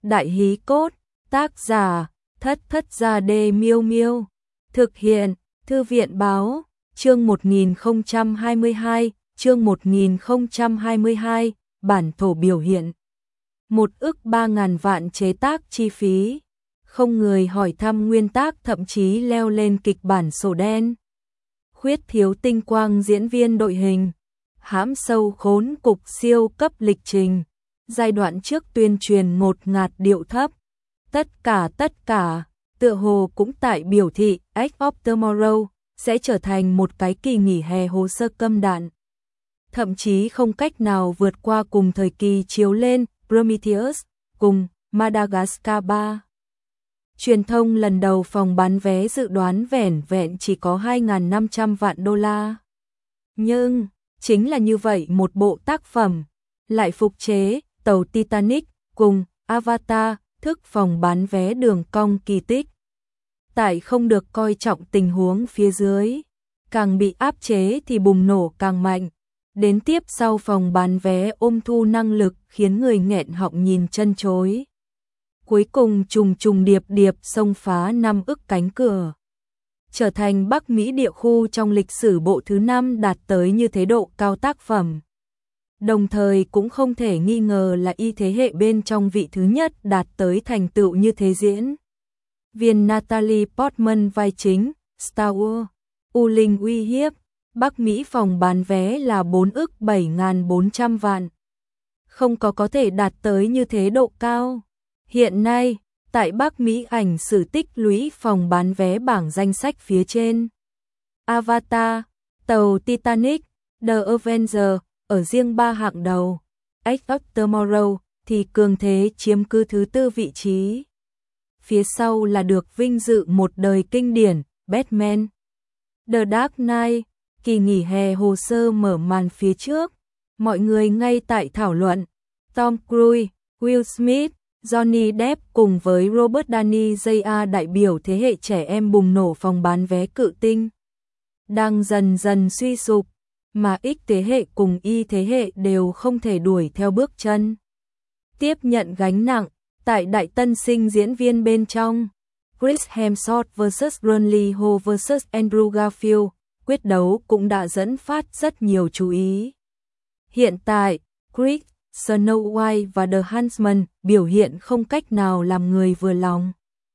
Đại hí cốt, tác giả, Thất Gia Đê Miêu Miêu. Thực hiện, Thư viện báo, chương 1022, bản thổ biểu hiện. 1.300.000 vạn chế tác chi phí. Không người hỏi thăm nguyên tác, thậm chí leo lên kịch bản sổ đen. Khuyết thiếu tinh quang diễn viên đội hình. Hãm sâu khốn cục siêu cấp lịch trình. Giai đoạn trước tuyên truyền ngột ngạt điệu thấp. Tất cả, tựa hồ cũng tại biểu thị Edge of Tomorrow sẽ trở thành một cái kỳ nghỉ hè hồ sơ câm đạn. Thậm chí không cách nào vượt qua cùng thời kỳ chiếu lên Prometheus cùng Madagascar 3. Truyền thông lần đầu phòng bán vé dự đoán vẻn vẹn chỉ có 2.500 vạn đô la. Nhưng, chính là như vậy một bộ tác phẩm, lại phục chế tàu Titanic cùng Avatar, thức phòng bán vé đường cong kỳ tích. Tại không được coi trọng tình huống phía dưới, càng bị áp chế thì bùng nổ càng mạnh. Đến tiếp sau phòng bán vé ôm thu năng lực khiến người nghẹn họng nhìn chân chối. Cuối cùng trùng điệp xông phá 5 ức cánh cửa. Trở thành Bắc Mỹ địa khu trong lịch sử bộ thứ 5 đạt tới như thế độ cao tác phẩm. Đồng thời cũng không thể nghi ngờ là y thế hệ bên trong vị thứ nhất đạt tới thành tựu như thế diễn. Viên Natalie Portman vai chính, Star Wars, U Linh uy hiếp, Bắc Mỹ phòng bán vé là 4.700.400 vạn. Không có thể đạt tới như thế độ cao. Hiện nay, tại Bắc Mỹ ảnh sử tích lũy phòng bán vé bảng danh sách phía trên. Avatar, tàu Titanic, The Avengers, ở riêng 3 hạng đầu. Edge of Tomorrow thì cường thế chiếm cứ thứ 4 vị trí. Phía sau là được vinh dự một đời kinh điển, Batman. The Dark Knight, kỳ nghỉ hè hồ sơ mở màn phía trước. Mọi người ngay tại thảo luận. Tom Cruise, Will Smith, Johnny Depp cùng với Robert Downey Jr. đại biểu thế hệ trẻ em bùng nổ phòng bán vé cự tinh. Đang dần suy sụp, mà X thế hệ cùng Y thế hệ đều không thể đuổi theo bước chân. Tiếp nhận gánh nặng, tại đại tân sinh diễn viên bên trong, Chris Hemsworth vs. Ron Lee Ho vs. Andrew Garfield, quyết đấu cũng đã dẫn phát rất nhiều chú ý. Hiện tại, Chris, Snow White và The Huntsman biểu hiện không cách nào làm người vừa lòng.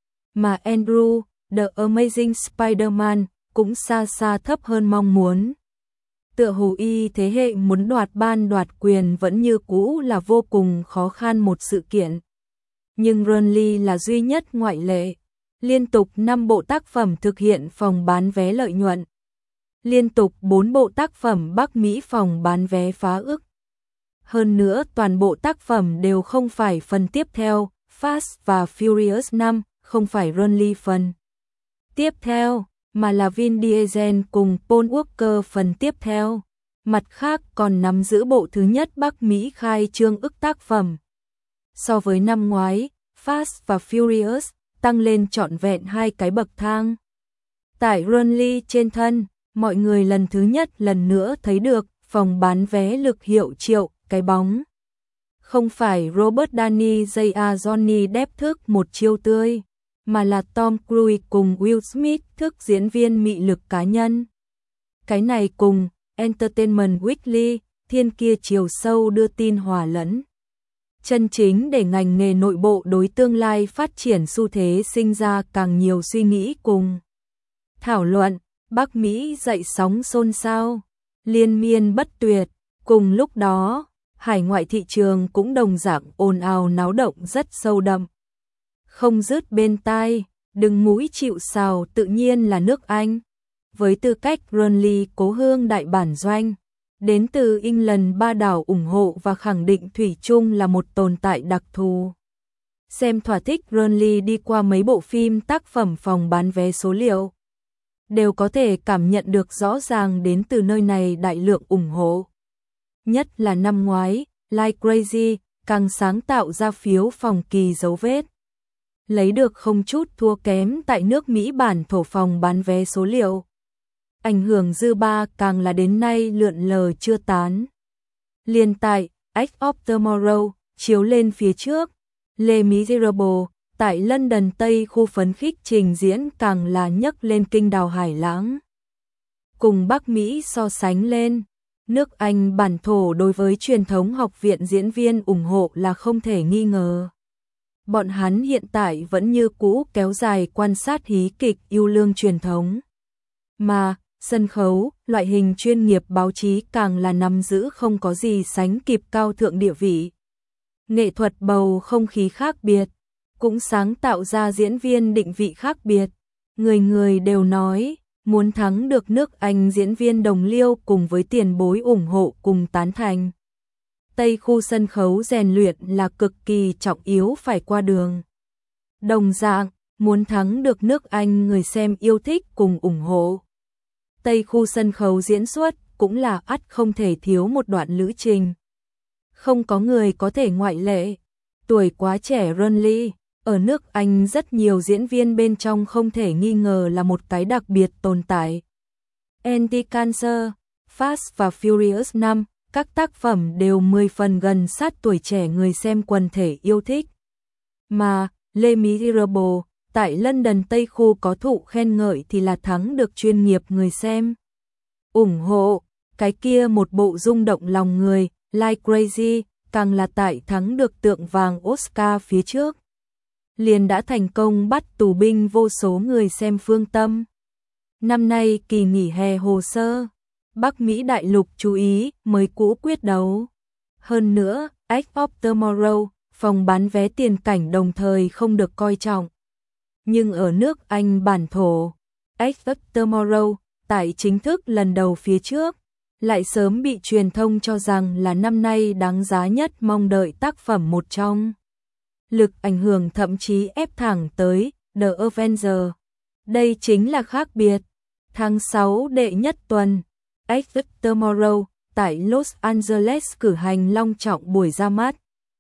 Mà Andrew, The Amazing Spider-Man cũng xa thấp hơn mong muốn. Tựa hồ Y thế hệ muốn đoạt quyền vẫn như cũ là vô cùng khó khăn một sự kiện. Nhưng Ron Lee là duy nhất ngoại lệ. Liên tục 5 bộ tác phẩm thực hiện phòng bán vé lợi nhuận. Liên tục 4 bộ tác phẩm Bắc Mỹ phòng bán vé phá ức. Hơn nữa toàn bộ tác phẩm đều không phải phần tiếp theo, Fast và Furious 5, không phải Ron Lee phần tiếp theo, mà là Vin Diesel cùng Paul Walker phần tiếp theo. Mặt khác còn nắm giữ bộ thứ nhất Bắc Mỹ khai trương ức tác phẩm. So với năm ngoái, Fast và Furious tăng lên trọn vẹn 2 cái bậc thang. Tại Ron Lee trên thân, mọi người lần nữa thấy được phòng bán vé lực hiệu triệu cái bóng. Không phải Robert Downey Jr. Johnny Depp thức một chiêu tươi, mà là Tom Cruise cùng Will Smith thức diễn viên mị lực cá nhân. Cái này cùng Entertainment Weekly, thiên kia chiều sâu đưa tin hòa lẫn. Chân chính để ngành nghề nội bộ đối tương lai phát triển xu thế sinh ra càng nhiều suy nghĩ cùng thảo luận. Bắc Mỹ dậy sóng xôn xao, liên miên bất tuyệt. Cùng lúc đó, hải ngoại thị trường cũng đồng dạng ồn ào náo động rất sâu đậm. Không dứt bên tai, đừng mũi chịu sào tự nhiên là nước Anh. Với tư cách Ron Lee cố hương đại bản doanh, đến từ England 3 đảo ủng hộ và khẳng định thủy chung là một tồn tại đặc thù. Xem thỏa thích Ron Lee đi qua mấy bộ phim tác phẩm phòng bán vé số liệu, đều có thể cảm nhận được rõ ràng đến từ nơi này đại lượng ủng hộ. Nhất là năm ngoái, Like Crazy càng sáng tạo ra phiếu phòng kỳ dấu vết. Lấy được không chút thua kém tại nước Mỹ bản thổ phòng bán vé số liệu. Ảnh hưởng dư ba càng là đến nay lượn lờ chưa tán. Liên tại Edge of Tomorrow chiếu lên phía trước, Les Miserables, tại London Tây khu phấn khích trình diễn càng là nhấc lên kinh đào hải lãng. Cùng Bắc Mỹ so sánh lên, nước Anh bản thổ đối với truyền thống học viện diễn viên ủng hộ là không thể nghi ngờ. Bọn hắn hiện tại vẫn như cũ kéo dài quan sát hí kịch yêu lương truyền thống. Mà, sân khấu, loại hình chuyên nghiệp báo chí càng là nắm giữ không có gì sánh kịp cao thượng địa vị. Nghệ thuật bầu không khí khác biệt, cũng sáng tạo ra diễn viên định vị khác biệt. Người người đều nói, muốn thắng được nước Anh diễn viên đồng liêu cùng với tiền bối ủng hộ cùng tán thành. Tây khu sân khấu rèn luyện là cực kỳ trọng yếu phải qua đường. Đồng dạng, muốn thắng được nước Anh người xem yêu thích cùng ủng hộ. Tây khu sân khấu diễn xuất cũng là ắt không thể thiếu một đoạn lữ trình. Không có người có thể ngoại lệ. Tuổi quá trẻ Ronly, ở nước Anh rất nhiều diễn viên bên trong không thể nghi ngờ là một cái đặc biệt tồn tại. Anti-Cancer, Fast và Furious 5, các tác phẩm đều 10 phần gần sát tuổi trẻ người xem quần thể yêu thích. Mà, Les Miserables, tại London Tây khu có thụ khen ngợi thì là thắng được chuyên nghiệp người xem ủng hộ, cái kia một bộ rung động lòng người, Like Crazy, càng là tại thắng được tượng vàng Oscar phía trước. Liền đã thành công bắt tù binh vô số người xem phương tâm. Năm nay kỳ nghỉ hè hồ sơ, Bắc Mỹ đại lục chú ý mới cũ quyết đấu. Hơn nữa, Edge of Tomorrow, phòng bán vé tiền cảnh đồng thời không được coi trọng. Nhưng ở nước Anh bản thổ, Edge of Tomorrow, tại chính thức lần đầu phía trước, lại sớm bị truyền thông cho rằng là năm nay đáng giá nhất mong đợi tác phẩm một trong. Lực ảnh hưởng thậm chí ép thẳng tới The Avenger. Đây chính là khác biệt. Tháng 6 đệ nhất tuần, Edge of Tomorrow tại Los Angeles cử hành long trọng buổi ra mắt.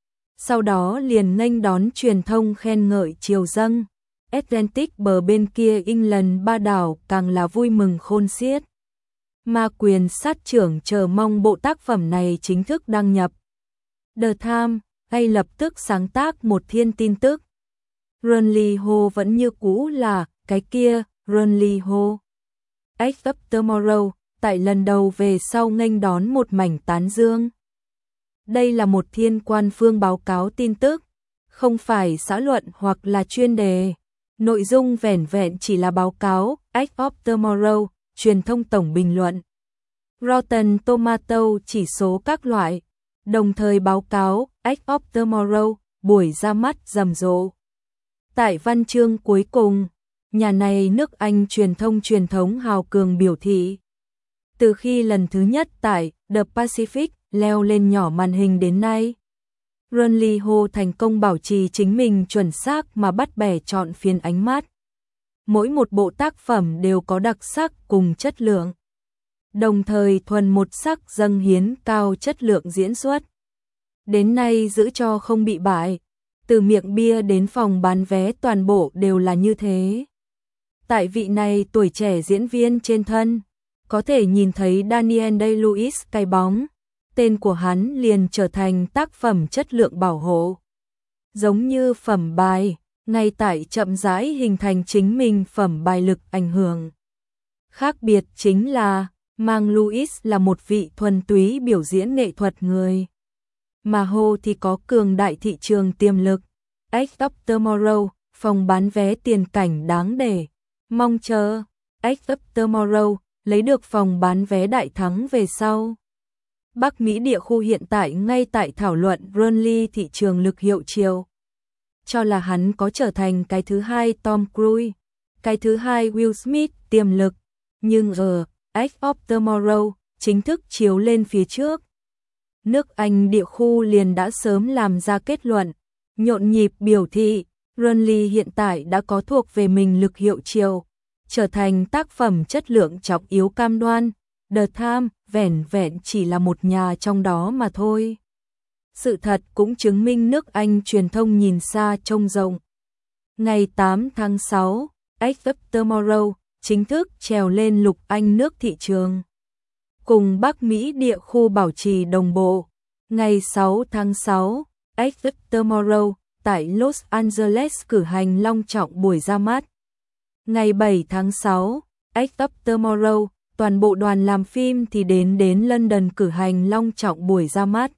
Sau đó liền nghênh đón truyền thông khen ngợi triều dâng. Atlantic bờ bên kia England ba đảo càng là vui mừng khôn xiết. Ma quyền sát trưởng chờ mong bộ tác phẩm này chính thức đăng nhập. The Times ngay lập tức sáng tác một thiên tin tức. Ronly Ho vẫn như cũ là cái kia Ronly Ho. Edge of Tomorrow tại lần đầu về sau nghênh đón một mảnh tán dương. Đây là một thiên quan phương báo cáo tin tức, không phải xã luận hoặc là chuyên đề. Nội dung vẻn vẹn chỉ là báo cáo Edge of Tomorrow, truyền thông tổng bình luận. Rotten Tomato chỉ số các loại, đồng thời báo cáo Edge of Tomorrow, buổi ra mắt rầm rộ. Tại văn chương cuối cùng, nhà này nước Anh truyền thống hào cường biểu thị. Từ khi lần thứ nhất tại The Pacific leo lên nhỏ màn hình đến nay, Ronly Ho thành công bảo trì chính mình chuẩn xác mà bắt bẻ chọn phiên ánh mắt. Mỗi một bộ tác phẩm đều có đặc sắc cùng chất lượng. Đồng thời thuần một sắc dâng hiến cao chất lượng diễn xuất. Đến nay giữ cho không bị bại, từ miệng bia đến phòng bán vé toàn bộ đều là như thế. Tại vị này tuổi trẻ diễn viên trên thân, có thể nhìn thấy Daniel Day-Lewis cái bóng, tên của hắn liền trở thành tác phẩm chất lượng bảo hộ. Giống như phẩm bài, ngay tại chậm rãi hình thành chính mình phẩm bài lực ảnh hưởng. Khác biệt chính là, Mang Lewis là một vị thuần túy biểu diễn nghệ thuật người. Mà Ho thì có cường đại thị trường tiềm lực. Edge of Tomorrow, phòng bán vé tiền cảnh đáng để mong chờ. Edge of Tomorrow, lấy được phòng bán vé đại thắng về sau. Bắc Mỹ địa khu hiện tại ngay tại thảo luận Ronly thị trường lực hiệu chiều. Cho là hắn có trở thành cái thứ hai Tom Cruise, cái thứ hai Will Smith tiềm lực. Nhưng ở Edge of Tomorrow chính thức chiếu lên phía trước. Nước Anh địa khu liền đã sớm làm ra kết luận, nhộn nhịp biểu thị, Ronly hiện tại đã có thuộc về mình lực hiệu chiều, trở thành tác phẩm chất lượng trọng yếu cam đoan. The Times vẻn vẹn chỉ là một nhà trong đó mà thôi. Sự thật cũng chứng minh nước Anh truyền thông nhìn xa trông rộng. Ngày 8 tháng 6, Edge of Tomorrow chính thức trèo lên lục Anh nước thị trường. Cùng Bắc Mỹ địa khu bảo trì đồng bộ. Ngày 6 tháng 6, Edge of Tomorrow tại Los Angeles cử hành long trọng buổi ra mắt. Ngày 7 tháng 6, Edge of Tomorrow, toàn bộ đoàn làm phim thì đến London cử hành long trọng buổi ra mắt.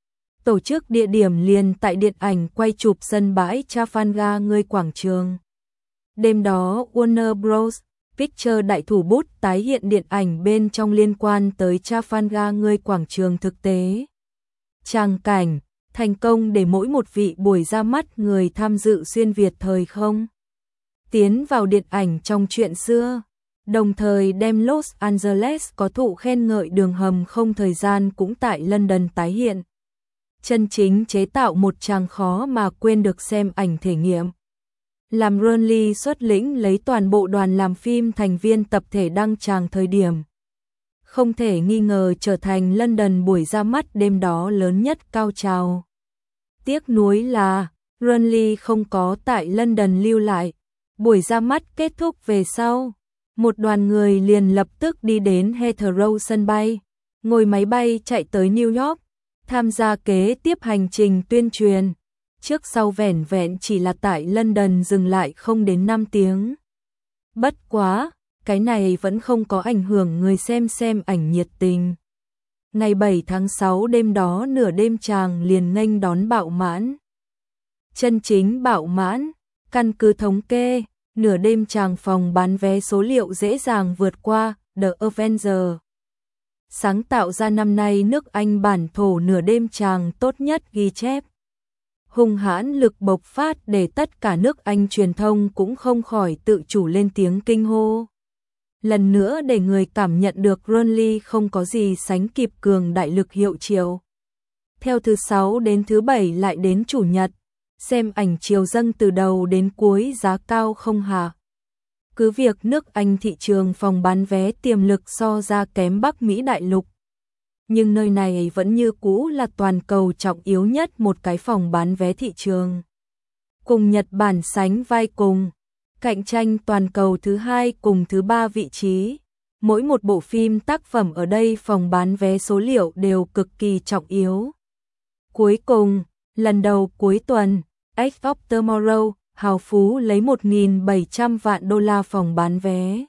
Tổ chức địa điểm liền tại điện ảnh quay chụp sân bãi Trafalgar người quảng trường. Đêm đó, Warner Bros. Pictures đại thủ bút tái hiện điện ảnh bên trong liên quan tới Trafalgar người quảng trường thực tế. Tràng cảnh, thành công để mỗi một vị buổi ra mắt người tham dự xuyên Việt thời không tiến vào điện ảnh trong chuyện xưa, đồng thời đem Los Angeles có thụ khen ngợi đường hầm không thời gian cũng tại London tái hiện. Chân chính chế tạo một tràng khó mà quên được xem ảnh thể nghiệm. Làm Ronly xuất lĩnh lấy toàn bộ đoàn làm phim thành viên tập thể đăng tràng thời điểm. Không thể nghi ngờ trở thành London buổi ra mắt đêm đó lớn nhất cao trào. Tiếc nuối là, Ronly không có tại London lưu lại. Buổi ra mắt kết thúc về sau, một đoàn người liền lập tức đi đến Heathrow sân bay, ngồi máy bay chạy tới New York, tham gia kế tiếp hành trình tuyên truyền. Trước sau vẻn vẹn chỉ là tại London dừng lại không đến 5 tiếng. Bất quá, cái này vẫn không có ảnh hưởng người xem ảnh nhiệt tình. Ngày 7 tháng 6 đêm đó nửa đêm tràng liền nghênh đón bạo mãn. Chân chính bạo mãn, căn cứ thống kê, nửa đêm tràng phòng bán vé số liệu dễ dàng vượt qua The Avengers. Sáng tạo ra năm nay nước Anh bản thổ nửa đêm tràng tốt nhất ghi chép. Hung hãn lực bộc phát để tất cả nước Anh truyền thông cũng không khỏi tự chủ lên tiếng kinh hô. Lần nữa để người cảm nhận được Ronly không có gì sánh kịp cường đại lực hiệu triệu. Theo thứ 6 đến thứ 7 lại đến chủ nhật, xem ảnh chiều dâng từ đầu đến cuối giá cao không hạ. Cứ việc nước Anh thị trường phòng bán vé tiềm lực so ra kém Bắc Mỹ đại lục. Nhưng nơi này vẫn như cũ là toàn cầu trọng yếu nhất một cái phòng bán vé thị trường. Cùng Nhật Bản sánh vai cùng, cạnh tranh toàn cầu thứ 2 cùng thứ 3 vị trí. Mỗi một bộ phim tác phẩm ở đây phòng bán vé số liệu đều cực kỳ trọng yếu. Cuối cùng, lần đầu cuối tuần, Edge of Tomorrow, hào phú lấy 1.700 vạn đô la phòng bán vé.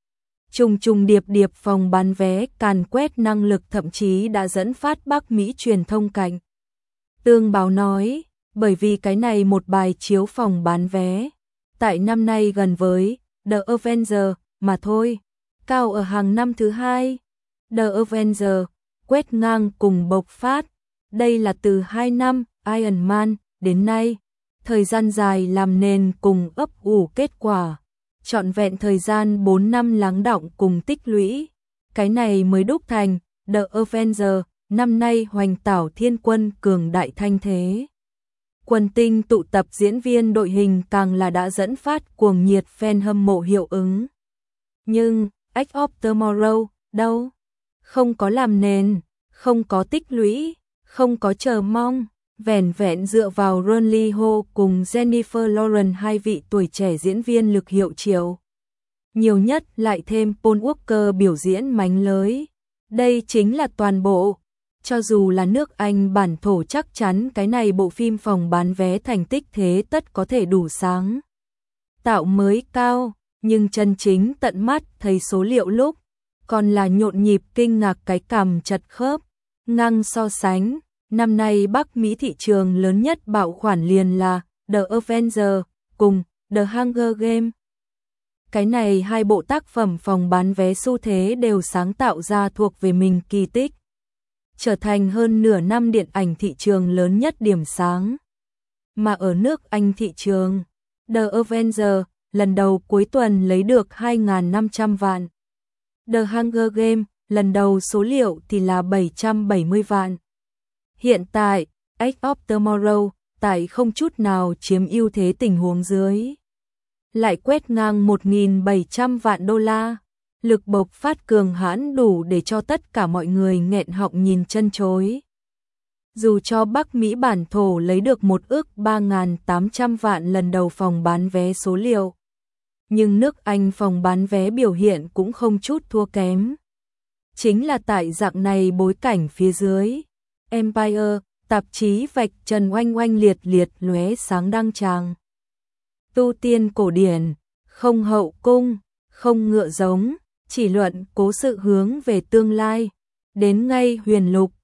Trùng điệp phòng bán vé càn quét năng lực thậm chí đã dẫn phát Bắc Mỹ truyền thông cạnh. Tương báo nói, bởi vì cái này một bài chiếu phòng bán vé, tại năm nay gần với The Avengers mà thôi, cao ở hàng năm thứ 2. The Avengers quét ngang cùng bộc phát, đây là từ 2 năm Iron Man đến nay, thời gian dài làm nền cùng ấp ủ kết quả. Trọn vẹn thời gian 4 năm lắng đọng cùng tích lũy, cái này mới đúc thành The Avengers, năm nay hoành tảo thiên quân cường đại thanh thế. Quần tinh tụ tập diễn viên đội hình càng là đã dẫn phát cuồng nhiệt fan hâm mộ hiệu ứng. Nhưng, Edge of Tomorrow, đâu? Không có làm nền, không có tích lũy, không có chờ mong, vẻn vẹn dựa vào Ronly Ho cùng Jennifer Lawrence hai vị tuổi trẻ diễn viên lực hiệu triệu. Nhiều nhất lại thêm Paul Walker biểu diễn mánh lới. Đây chính là toàn bộ. Cho dù là nước Anh bản thổ chắc chắn cái này bộ phim phòng bán vé thành tích thế tất có thể đủ sáng. Tạo mới cao, nhưng chân chính tận mắt thấy số liệu lúc, còn là nhộn nhịp kinh ngạc cái cằm chật khớp. Ngang so sánh, năm nay Bắc Mỹ thị trường lớn nhất bạo khoản liền là The Avengers cùng The Hunger Games. Cái này hai bộ tác phẩm phòng bán vé xu thế đều sáng tạo ra thuộc về mình kỳ tích. Trở thành hơn nửa năm điện ảnh thị trường lớn nhất điểm sáng. Mà ở nước Anh thị trường, The Avengers lần đầu cuối tuần lấy được 2.500 vạn. The Hunger Games lần đầu số liệu thì là 770 vạn. Hiện tại, Edge of Tomorrow tại không chút nào chiếm ưu thế tình huống dưới. Lại quét ngang 1.700 vạn đô la. Lực bộc phát cường hãn đủ để cho tất cả mọi người nghẹn họng nhìn chân chối. Dù cho Bắc Mỹ bản thổ lấy được 1 ức 3.800 vạn lần đầu phòng bán vé số liệu, nhưng nước Anh phòng bán vé biểu hiện cũng không chút thua kém. Chính là tại dạng này bối cảnh phía dưới, Empire tạp chí vạch trần oanh oanh liệt liệt lóe sáng đăng tràng. Tu tiên cổ điển, không hậu cung, không ngựa giống, chỉ luận cố sự hướng về tương lai. Đến ngay huyền lục,